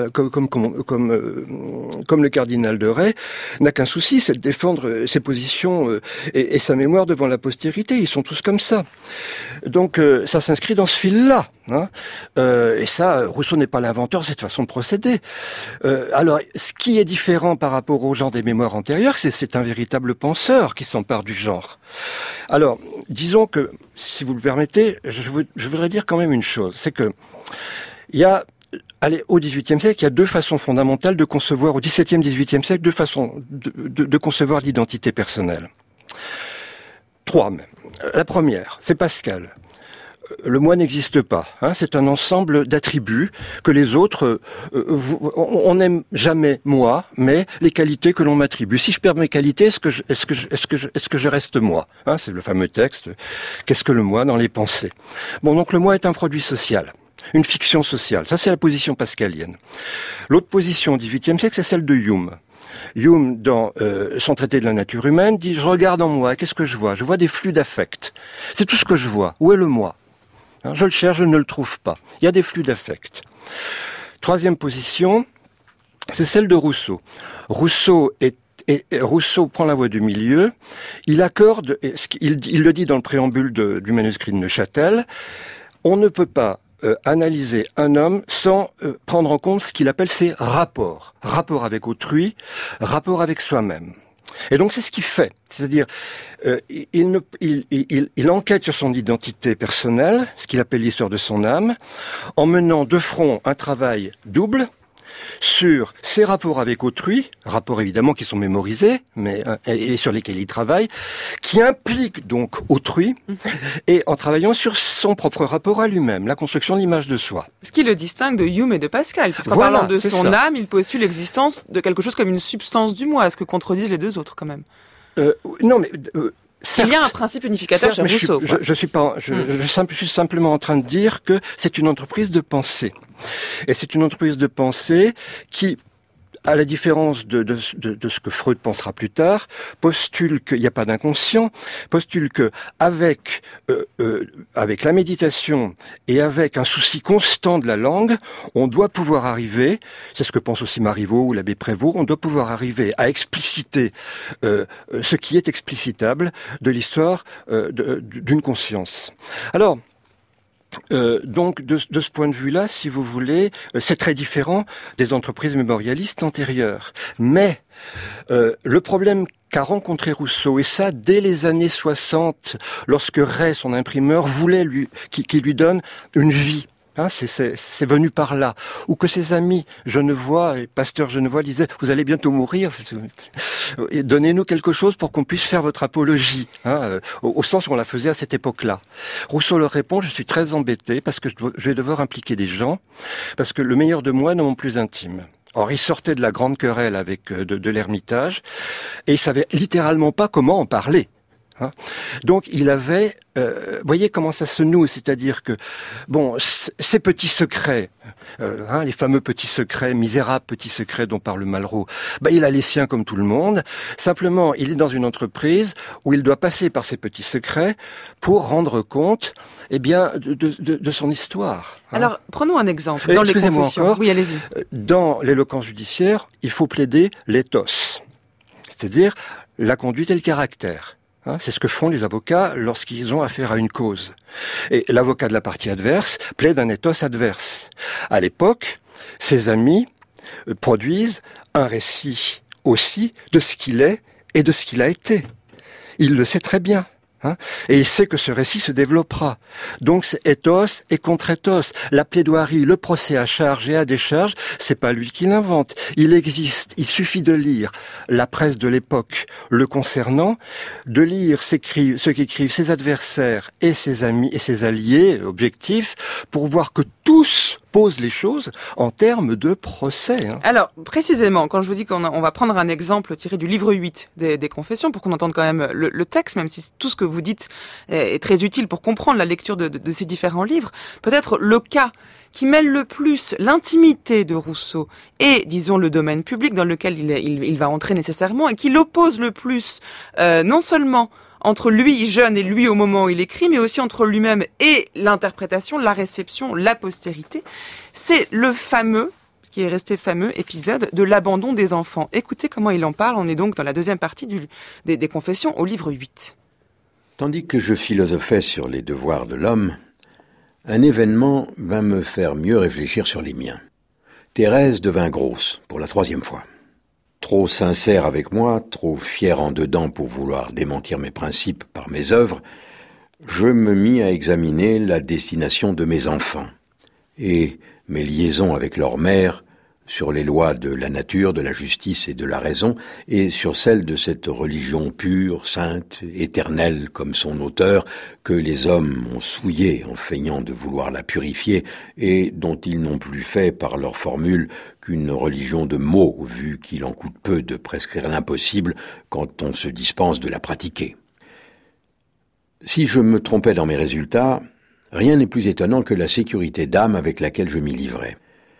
cardinal de Rais, n'a qu'un souci, c'est de défendre ses positions et sa mémoire devant la postérité. Ils sont tous comme ça. Donc, ça s'inscrit dans ce fil-là. Et ça, Rousseau n'est pas l'inventeur de cette façon de procéder. Alors, ce qui est différent par rapport au genre des mémoires antérieures, c'est un véritable penseur qui s'empare du genre. Alors, disons que, si vous le permettez, je voudrais dire quand même une chose, c'est que il y a, au XVIIIe siècle, il y a deux façons fondamentales de concevoir, au XVIIe, XVIIIe siècle, deux façons de concevoir l'identité personnelle. Trois même. La première, c'est Pascal. Le moi n'existe pas. C'est un ensemble d'attributs que les autres, on n'aime jamais moi, mais les qualités que l'on m'attribue. Si je perds mes qualités, est-ce que je reste moi? C'est le fameux texte. Qu'est-ce que le moi dans les pensées? Bon, donc le moi est un produit social, une fiction sociale. Ça, c'est la position pascalienne. L'autre position au XVIIIe siècle, c'est celle de Hume. Hume, dans son traité de la nature humaine, dit « Je regarde en moi, qu'est-ce que je vois? Je vois des flux d'affect. C'est tout ce que je vois. Où est le moi? Je le cherche, je ne le trouve pas. Il y a des flux d'affect. » Troisième position, c'est celle de Rousseau. Rousseau prend la voie du milieu. Il accorde, il le dit dans le préambule du manuscrit de Neuchâtel, on ne peut pas analyser un homme sans prendre en compte ce qu'il appelle ses rapports. Rapport avec autrui, rapport avec soi-même. Et donc c'est ce qu'il fait. C'est-à-dire, il enquête sur son identité personnelle, ce qu'il appelle l'histoire de son âme, en menant de front un travail double sur ses rapports avec autrui, rapports évidemment qui sont mémorisés, mais et sur lesquels il travaille, qui impliquent donc autrui, et en travaillant sur son propre rapport à lui-même, la construction de l'image de soi. Ce qui le distingue de Hume et de Pascal, parce qu'en parlant de son âme, il postule l'existence de quelque chose comme une substance du moi, ce que contredisent les deux autres quand même. Non mais... il y a un principe unificateur chez Rousseau. Je suis simplement en train de dire que c'est une entreprise de pensée. Et c'est une entreprise de pensée qui, à la différence de ce que Freud pensera plus tard, postule qu'il n'y a pas d'inconscient, postule que avec la méditation et avec un souci constant de la langue, on doit pouvoir arriver, c'est ce que pense aussi Marivaux ou l'abbé Prévost, on doit pouvoir arriver à expliciter ce qui est explicitable de l'histoire d'une conscience. Alors, donc de ce point de vue-là, si vous voulez, c'est très différent des entreprises mémorialistes antérieures. Mais le problème qu'a rencontré Rousseau, et ça dès les années 60, lorsque Ray, son imprimeur, voulait qu'il lui donne une vie. C'est venu par là. Ou que ses amis Genevois et Pasteur Genevois disaient « Vous allez bientôt mourir, donnez-nous quelque chose pour qu'on puisse faire votre apologie. » Au sens où on la faisait à cette époque-là. Rousseau leur répond « Je suis très embêté parce que je vais devoir impliquer des gens, parce que le meilleur de moi n'est mon plus intime. » Or, il sortait de la grande querelle avec de l'Ermitage, et il savait littéralement pas comment en parler. Hein. Donc il avait, voyez comment ça se noue, c'est-à-dire que bon, ces petits secrets, les fameux petits secrets, misérables petits secrets dont parle Malraux, il a les siens comme tout le monde. Simplement, il est dans une entreprise où il doit passer par ces petits secrets pour rendre compte, de son histoire. Hein. Alors prenons un exemple dans les confessions. Encore, oui, allez-y. Dans l'éloquence judiciaire, il faut plaider l'éthos, c'est-à-dire la conduite et le caractère. C'est ce que font les avocats lorsqu'ils ont affaire à une cause. Et l'avocat de la partie adverse plaide un ethos adverse. À l'époque, ses amis produisent un récit aussi de ce qu'il est et de ce qu'il a été. Il le sait très bien. Et il sait que ce récit se développera. Donc c'est ethos et contre-ethos. La plaidoirie, le procès à charge et à décharge, c'est pas lui qui l'invente. Il existe. Il suffit de lire la presse de l'époque le concernant, de lire ce qu'écrivent ses adversaires et ses amis et ses alliés objectifs pour voir que tous posent les choses en termes de procès. Alors, précisément, quand je vous dis qu'on va prendre un exemple tiré du livre 8 des Confessions, pour qu'on entende quand même le texte, même si tout ce que vous dites est très utile pour comprendre la lecture de ces différents livres, peut-être le cas qui mêle le plus l'intimité de Rousseau et, disons, le domaine public dans lequel il va entrer nécessairement, et qui l'oppose le plus, non seulement entre lui jeune et lui au moment où il écrit, mais aussi entre lui-même et l'interprétation, la réception, la postérité. C'est le fameux, ce qui est resté fameux, épisode de l'abandon des enfants. Écoutez comment il en parle, on est donc dans la deuxième partie des Confessions au livre 8. Tandis que je philosophais sur les devoirs de l'homme, un événement vint me faire mieux réfléchir sur les miens. Thérèse devint grosse, pour la 3e fois. Trop sincère avec moi, trop fier en dedans pour vouloir démentir mes principes par mes œuvres, je me mis à examiner la destination de mes enfants et mes liaisons avec leur mère sur les lois de la nature, de la justice et de la raison, et sur celles de cette religion pure, sainte, éternelle comme son auteur, que les hommes ont souillée en feignant de vouloir la purifier, et dont ils n'ont plus fait par leur formule qu'une religion de mots, vu qu'il en coûte peu de prescrire l'impossible quand on se dispense de la pratiquer. Si je me trompais dans mes résultats, rien n'est plus étonnant que la sécurité d'âme avec laquelle je m'y livrais.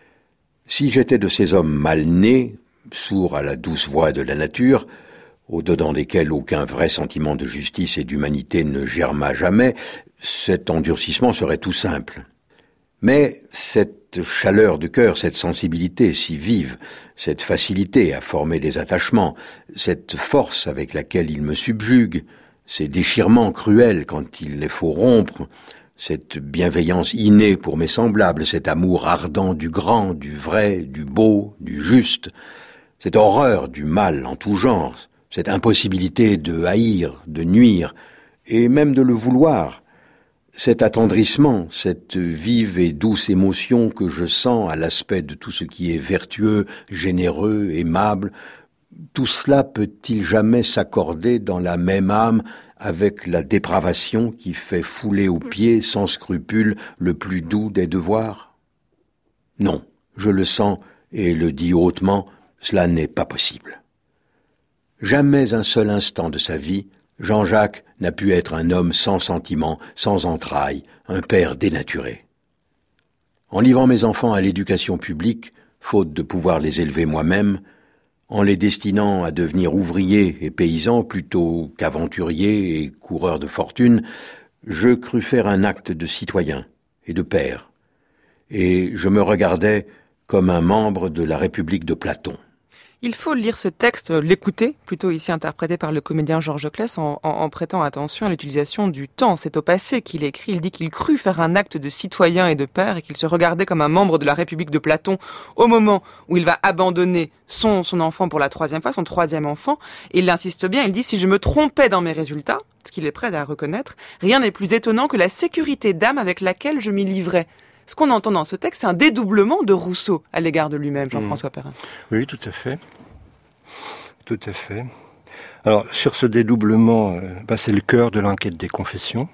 Si j'étais de ces hommes mal nés, sourds à la douce voix de la nature, au-dedans desquels aucun vrai sentiment de justice et d'humanité ne germa jamais, cet endurcissement serait tout simple. Mais cette chaleur de cœur, cette sensibilité si vive, cette facilité à former des attachements, cette force avec laquelle il me subjugue, ces déchirements cruels quand il les faut rompre, cette bienveillance innée pour mes semblables, cet amour ardent du grand, du vrai, du beau, du juste, cette horreur du mal en tout genre, cette impossibilité de haïr, de nuire, et même de le vouloir, cet attendrissement, cette vive et douce émotion que je sens à l'aspect de tout ce qui est vertueux, généreux, aimable, tout cela peut-il jamais s'accorder dans la même âme avec la dépravation qui fait fouler aux pieds sans scrupule le plus doux des devoirs? Non, je le sens et le dis hautement, cela n'est pas possible. Jamais un seul instant de sa vie, Jean-Jacques n'a pu être un homme sans sentiment, sans entrailles, un père dénaturé. En livrant mes enfants à l'éducation publique, faute de pouvoir les élever moi-même, en les destinant à devenir ouvriers et paysans plutôt qu'aventuriers et coureurs de fortune, je crus faire un acte de citoyen et de père, et je me regardais comme un membre de la République de Platon. Il faut lire ce texte, l'écouter, plutôt ici interprété par le comédien Georges Claes, en prêtant attention à l'utilisation du temps. C'est au passé qu'il écrit, il dit qu'il crut faire un acte de citoyen et de père et qu'il se regardait comme un membre de la République de Platon au moment où il va abandonner son enfant pour la 3e fois, son 3e enfant. Et il insiste bien, il dit « Si je me trompais dans mes résultats », ce qu'il est prêt à reconnaître, rien n'est plus étonnant que la sécurité d'âme avec laquelle je m'y livrais. Ce qu'on entend dans ce texte, c'est un dédoublement de Rousseau à l'égard de lui-même, Jean-François Perrin. Oui, tout à fait. Tout à fait. Alors, sur ce dédoublement, c'est le cœur de l'enquête des confessions,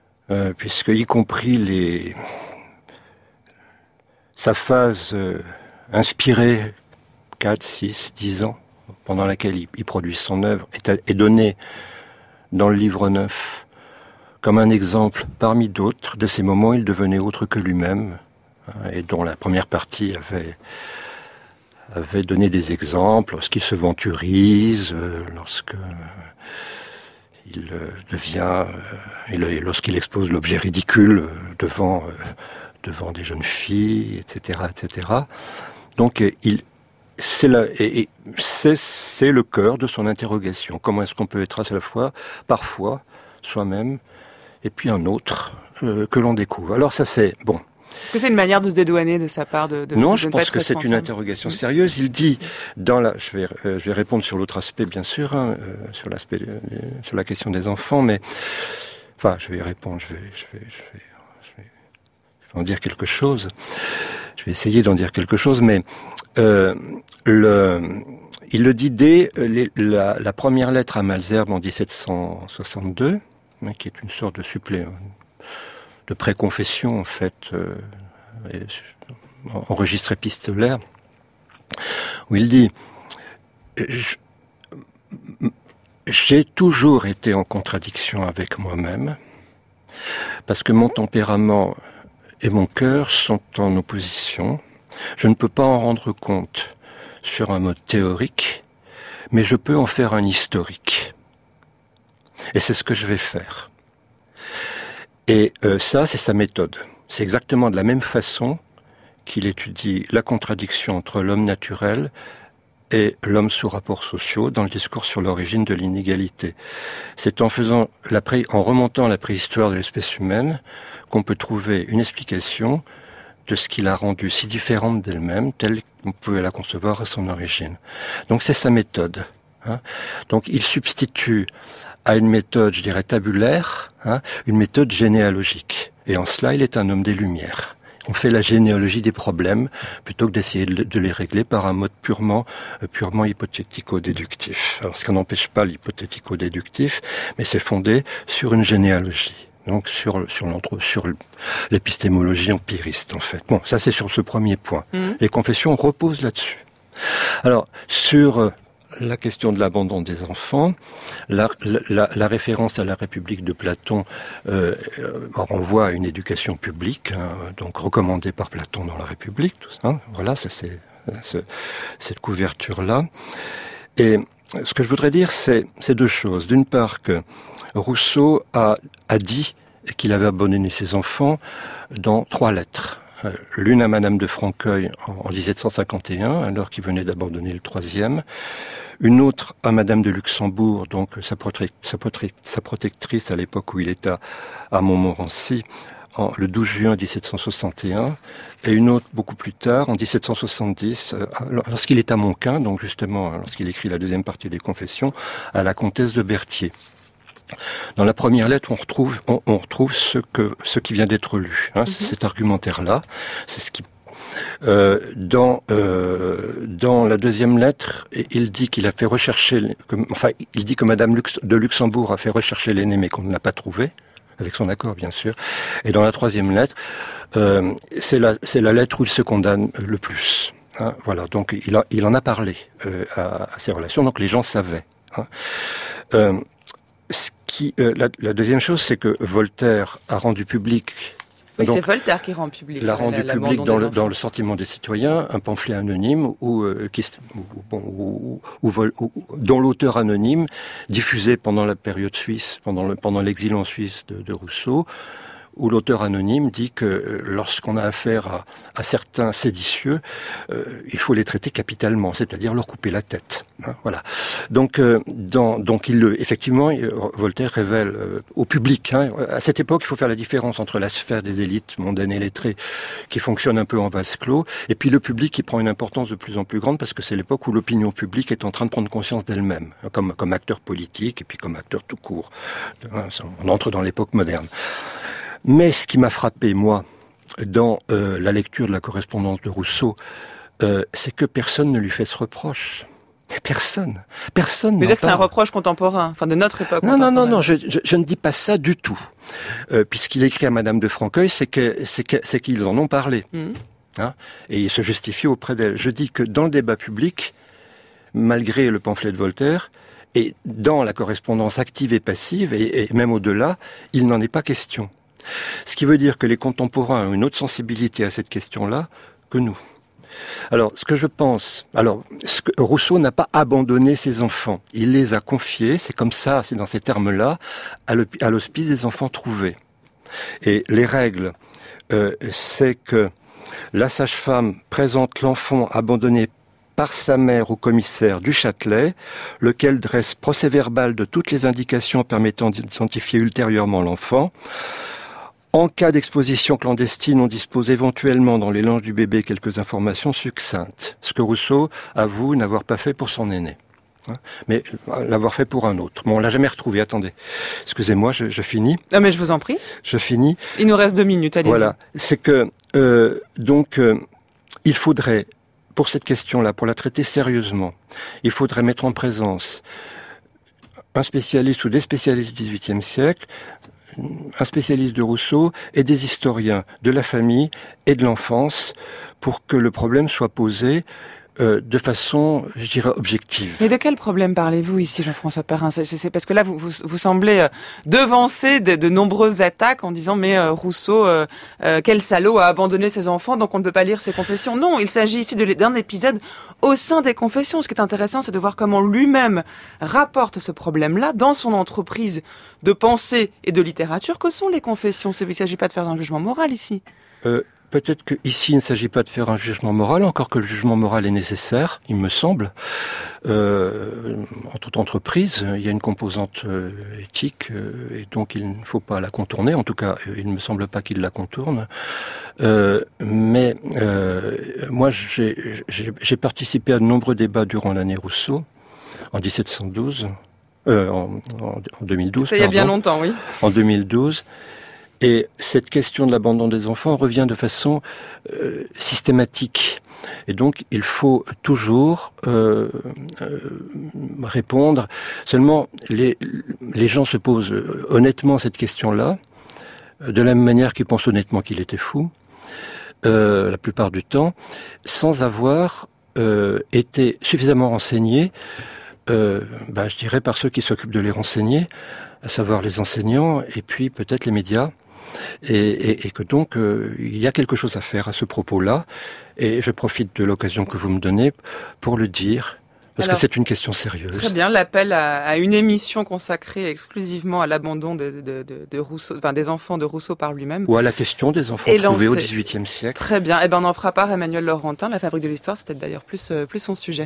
puisque y compris sa phase inspiré 4, 6, 10 ans, pendant laquelle il produit son œuvre, est donné dans le livre 9 comme un exemple parmi d'autres de ces moments où il devenait autre que lui-même, et dont la première partie avait donné des exemples lorsqu'il se venturise, lorsque il devient, lorsqu'il expose l'objet ridicule devant des jeunes filles, etc., etc. Donc c'est le cœur de son interrogation. Comment est-ce qu'on peut être à la fois, parfois, soi-même, et puis un autre que l'on découvre. Alors ça c'est bon. Est-ce que c'est une manière de se dédouaner de sa part Non, de je ne pas pense être que c'est une interrogation sérieuse. Il dit je vais répondre sur l'autre aspect bien sûr, sur la question des enfants, mais enfin je vais y répondre. Je vais en dire quelque chose. Je vais essayer d'en dire quelque chose, mais il le dit dès la première lettre à Malesherbes en 1762, qui est une sorte de supplément, de préconfession en fait, enregistre épistolaire, où il dit j'ai toujours été en contradiction avec moi-même, parce que mon tempérament et mon cœur sont en opposition. Je ne peux pas en rendre compte sur un mode théorique, mais je peux en faire un historique. Et c'est ce que je vais faire. Et ça, c'est sa méthode. C'est exactement de la même façon qu'il étudie la contradiction entre l'homme naturel et l'homme sous rapports sociaux dans le discours sur l'origine de l'inégalité. C'est en remontant la préhistoire de l'espèce humaine qu'on peut trouver une explication de ce qui l'a rendue si différente d'elle-même, telle qu'on pouvait la concevoir à son origine. Donc c'est sa méthode. Donc il substitue à une méthode, je dirais, tabulaire, une méthode généalogique. Et en cela, il est un homme des Lumières. On fait la généalogie des problèmes plutôt que d'essayer de les régler par un mode purement hypothético-déductif. Alors, ce qui n'empêche pas l'hypothético-déductif, mais c'est fondé sur une généalogie. Donc sur l'épistémologie empiriste, en fait. Bon, ça c'est sur ce premier point. Les confessions reposent là-dessus. Alors, sur la question de l'abandon des enfants, la référence à la République de Platon renvoie à une éducation publique, donc recommandée par Platon dans la République. Tout ça, voilà, ça c'est cette couverture-là. Et ce que je voudrais dire, c'est deux choses. D'une part, que Rousseau a dit qu'il avait abandonné ses enfants dans 3 lettres. L'une à Madame de Franqueuil en 1751, alors qu'il venait d'abandonner le 3e. Une autre à Madame de Luxembourg, donc sa protectrice à l'époque où il était à Montmorency, le 12 juin 1761. Et une autre beaucoup plus tard, en 1770, lorsqu'il est à Moncain, donc justement lorsqu'il écrit la deuxième partie des Confessions, à la comtesse de Berthier. Dans la première lettre, on retrouve ce qui vient d'être lu. C'est cet argumentaire-là. C'est ce qui dans la deuxième lettre, il dit qu'il a fait rechercher, il dit que Madame de Luxembourg a fait rechercher l'aîné, mais qu'on ne l'a pas trouvé, avec son accord bien sûr. Et dans la troisième lettre, c'est la lettre où il se condamne le plus. Voilà, donc il en a parlé à ses relations, donc les gens savaient. La deuxième chose, c'est que Voltaire a rendu public. Mais c'est Voltaire qui rend public. L'a rendu public dans le Sentiment des citoyens, un pamphlet anonyme dont l'auteur anonyme, diffusé pendant la période suisse, pendant l'exil en Suisse de Rousseau, où l'auteur anonyme dit que lorsqu'on a affaire à certains séditieux, il faut les traiter capitalement, c'est-à-dire leur couper la tête. Voilà. Donc, effectivement, Voltaire révèle au public. À cette époque, il faut faire la différence entre la sphère des élites mondaines et lettrées, qui fonctionne un peu en vase clos, et puis le public qui prend une importance de plus en plus grande, parce que c'est l'époque où l'opinion publique est en train de prendre conscience d'elle-même, comme acteur politique et puis comme acteur tout court. On entre dans l'époque moderne. Mais ce qui m'a frappé, moi, dans la lecture de la correspondance de Rousseau, c'est que personne ne lui fait ce reproche. Personne. Personne. Vous dire que c'est un reproche contemporain, de notre époque. Non, je ne dis pas ça du tout. Puisqu'il écrit à Madame de Franqueuil, c'est qu'ils en ont parlé. Hein, et il se justifie auprès d'elle. Je dis que dans le débat public, malgré le pamphlet de Voltaire, et dans la correspondance active et passive, et même au-delà, il n'en est pas question. Ce qui veut dire que les contemporains ont une autre sensibilité à cette question-là que nous. Alors, ce que je pense... Rousseau n'a pas abandonné ses enfants. Il les a confiés, c'est comme ça, c'est dans ces termes-là, à l'hospice des enfants trouvés. Et les règles, c'est que la sage-femme présente l'enfant abandonné par sa mère au commissaire du Châtelet, lequel dresse procès-verbal de toutes les indications permettant d'identifier ultérieurement l'enfant. En cas d'exposition clandestine, on dispose éventuellement dans les langes du bébé quelques informations succinctes, ce que Rousseau avoue n'avoir pas fait pour son aîné, mais l'avoir fait pour un autre. Bon, on l'a jamais retrouvé, attendez. Excusez-moi, je finis. Non mais je vous en prie. Je finis. Il nous reste 2 minutes, allez-y. Voilà, c'est que, il faudrait, pour cette question-là, pour la traiter sérieusement, il faudrait mettre en présence un spécialiste ou des spécialistes du XVIIIe siècle, un spécialiste de Rousseau et des historiens de la famille et de l'enfance pour que le problème soit posé de façon, je dirais, objective. Mais de quel problème parlez-vous ici, Jean-François Perrin ? C'est parce que là, vous semblez devancer de nombreuses attaques en disant mais Rousseau, quel salaud a abandonné ses enfants, donc on ne peut pas lire ses confessions. Non, il s'agit ici d'un épisode au sein des confessions. Ce qui est intéressant, c'est de voir comment lui-même rapporte ce problème-là dans son entreprise de pensée et de littérature que sont les confessions. Il ne s'agit pas de faire un jugement moral ici. Peut-être qu'ici, il ne s'agit pas de faire un jugement moral, encore que le jugement moral est nécessaire, il me semble. En toute entreprise, il y a une composante éthique, et donc il ne faut pas la contourner. En tout cas, il ne me semble pas qu'il la contourne. Mais moi, j'ai participé à de nombreux débats durant l'année Rousseau, en 1712, en 2012. Ça y a bien longtemps, oui. En 2012. Et cette question de l'abandon des enfants revient de façon systématique. Et donc, il faut toujours répondre. Seulement, les gens se posent honnêtement cette question-là, de la même manière qu'ils pensent honnêtement qu'il était fou, la plupart du temps, sans avoir été suffisamment renseignés, je dirais par ceux qui s'occupent de les renseigner, à savoir les enseignants et puis peut-être les médias. Et que donc il y a quelque chose à faire à ce propos-là, et je profite de l'occasion que vous me donnez pour le dire, parce que c'est une question sérieuse. Très bien, l'appel à une émission consacrée exclusivement à l'abandon de Rousseau, enfin des enfants de Rousseau par lui-même. Ou à la question des enfants trouvés au XVIIIe siècle. Très bien, et on en fera part Emmanuel Laurentin, La Fabrique de l'Histoire, c'était d'ailleurs plus son sujet.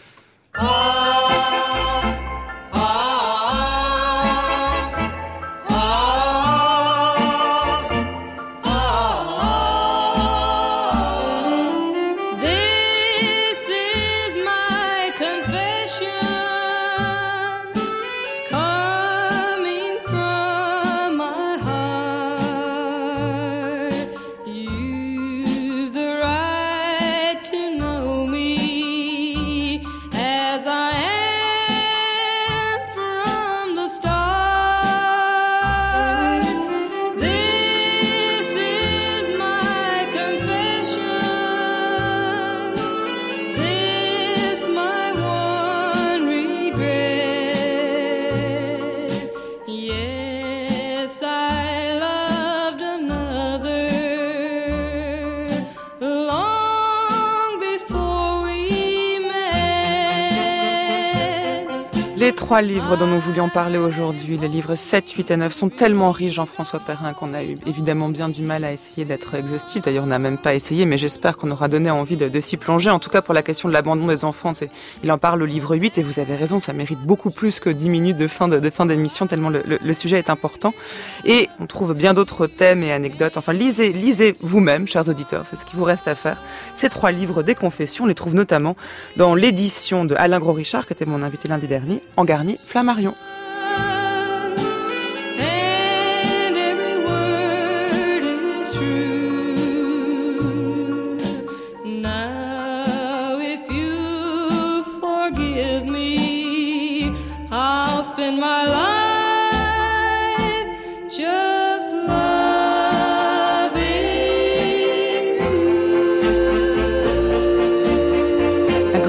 Les 3 livres dont nous voulions parler aujourd'hui, les livres 7, 8 et 9, sont tellement riches, Jean-François Perrin, qu'on a eu évidemment bien du mal à essayer d'être exhaustif. D'ailleurs, on n'a même pas essayé, mais j'espère qu'on aura donné envie de s'y plonger. En tout cas, pour la question de l'abandon des enfants, il en parle au livre 8, et vous avez raison, ça mérite beaucoup plus que 10 minutes de fin d'émission, tellement le sujet est important. Et on trouve bien d'autres thèmes et anecdotes. Enfin, lisez vous-même, chers auditeurs, c'est ce qu'il vous reste à faire. Ces 3 livres des confessions, on les trouve notamment dans l'édition de Alain Gros-Richard, qui était mon invité lundi dernier, en Garnier Flammarion.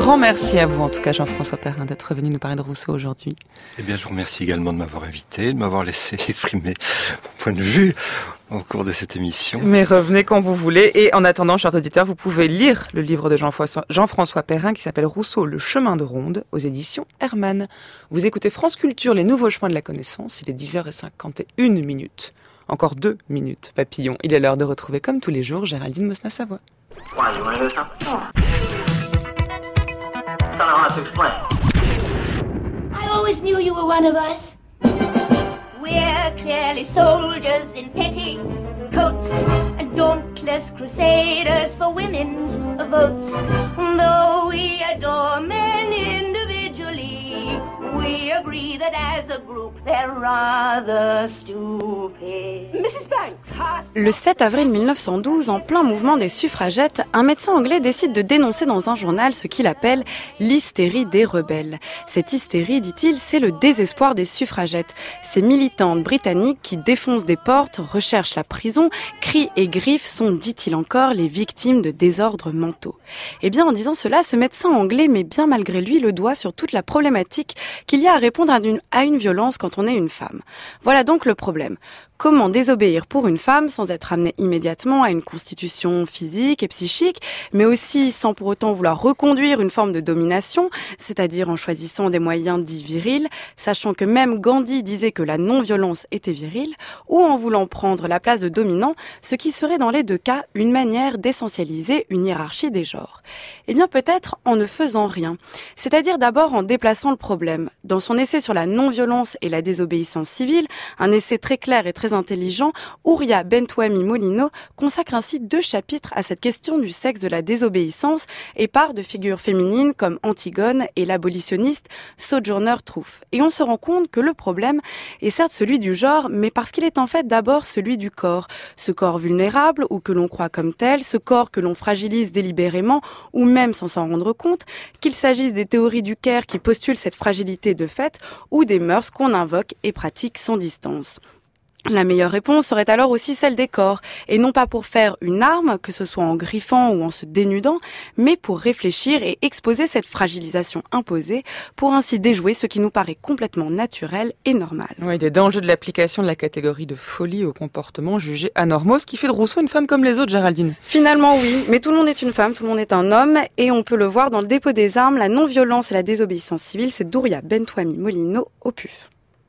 grand merci à vous, en tout cas Jean-François Perrin, d'être venu nous parler de Rousseau aujourd'hui. Eh bien, je vous remercie également de m'avoir invité, de m'avoir laissé exprimer mon point de vue au cours de cette émission. Mais revenez quand vous voulez. Et en attendant, chers auditeurs, vous pouvez lire le livre de Jean-François Perrin qui s'appelle Rousseau, le chemin de ronde, aux éditions Hermann. Vous écoutez France Culture, les nouveaux chemins de la connaissance. Il est 10h51. Encore 2 minutes, papillon. Il est l'heure de retrouver, comme tous les jours, Géraldine Mosna-Savoie. Why, you want to hear something? I don't know how to explain. I always knew you were one of us. We're clearly soldiers in petticoats and dauntless crusaders for women's votes. Though we adore men individually, we agree that as a group they're rather stupid. Mrs. Banks. Le 7 avril 1912, en plein mouvement des suffragettes, un médecin anglais décide de dénoncer dans un journal ce qu'il appelle l'hystérie des rebelles. Cette hystérie, dit-il, c'est le désespoir des suffragettes. Ces militantes britanniques qui défoncent des portes, recherchent la prison, crient et griffent sont, dit-il encore, les victimes de désordres mentaux. Eh bien, en disant cela, ce médecin anglais met bien malgré lui le doigt sur toute la problématique qu'il y a à répondre à une violence quand on est une femme. Voilà donc le problème. Comment désobéir pour une femme sans être amenée immédiatement à une constitution physique et psychique, mais aussi sans pour autant vouloir reconduire une forme de domination, c'est-à-dire en choisissant des moyens dits virils, sachant que même Gandhi disait que la non-violence était virile, ou en voulant prendre la place de dominant, ce qui serait dans les deux cas une manière d'essentialiser une hiérarchie des genres. Eh bien peut-être en ne faisant rien, c'est-à-dire d'abord en déplaçant le problème. Dans son essai sur la non-violence et la désobéissance civile, un essai très clair et très intelligent, Houria Bentouami Molino consacre ainsi 2 chapitres à cette question du sexe de la désobéissance et part de figures féminines comme Antigone et l'abolitionniste Sojourner Truth. Et on se rend compte que le problème est certes celui du genre, mais parce qu'il est en fait d'abord celui du corps. Ce corps vulnérable ou que l'on croit comme tel, ce corps que l'on fragilise délibérément ou même sans s'en rendre compte, qu'il s'agisse des théories du Caire qui postulent cette fragilité de fait ou des mœurs qu'on invoque et pratique sans distance. La meilleure réponse serait alors aussi celle des corps, et non pas pour faire une arme, que ce soit en griffant ou en se dénudant, mais pour réfléchir et exposer cette fragilisation imposée, pour ainsi déjouer ce qui nous paraît complètement naturel et normal. Oui, des dangers de l'application de la catégorie de folie aux comportements jugés anormaux, ce qui fait de Rousseau une femme comme les autres, Géraldine. Finalement oui, mais tout le monde est une femme, tout le monde est un homme, et on peut le voir dans le dépôt des armes, la non-violence et la désobéissance civile, c'est Houria Bentouami Molino au PUF.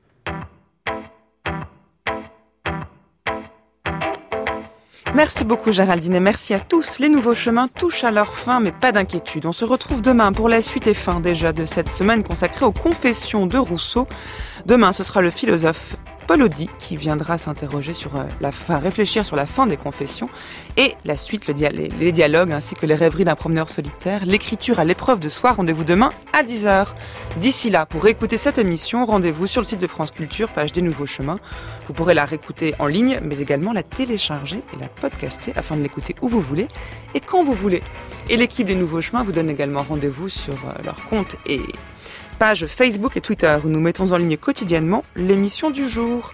Merci beaucoup Géraldine et merci à tous. Les nouveaux chemins touchent à leur fin, mais pas d'inquiétude. On se retrouve demain pour la suite et fin déjà de cette semaine consacrée aux confessions de Rousseau. Demain, ce sera le philosophe Paul Audy qui viendra s'interroger sur réfléchir sur la fin des confessions et la suite, les dialogues ainsi que les rêveries d'un promeneur solitaire, l'écriture à l'épreuve de soi. Rendez-vous demain à 10h. D'ici là, pour écouter cette émission, rendez-vous sur le site de France Culture, page des Nouveaux Chemins. Vous pourrez la réécouter en ligne, mais également la télécharger et la podcaster afin de l'écouter où vous voulez et quand vous voulez. Et l'équipe des Nouveaux Chemins vous donne également rendez-vous sur leur compte et page Facebook et Twitter où nous mettons en ligne quotidiennement l'émission du jour.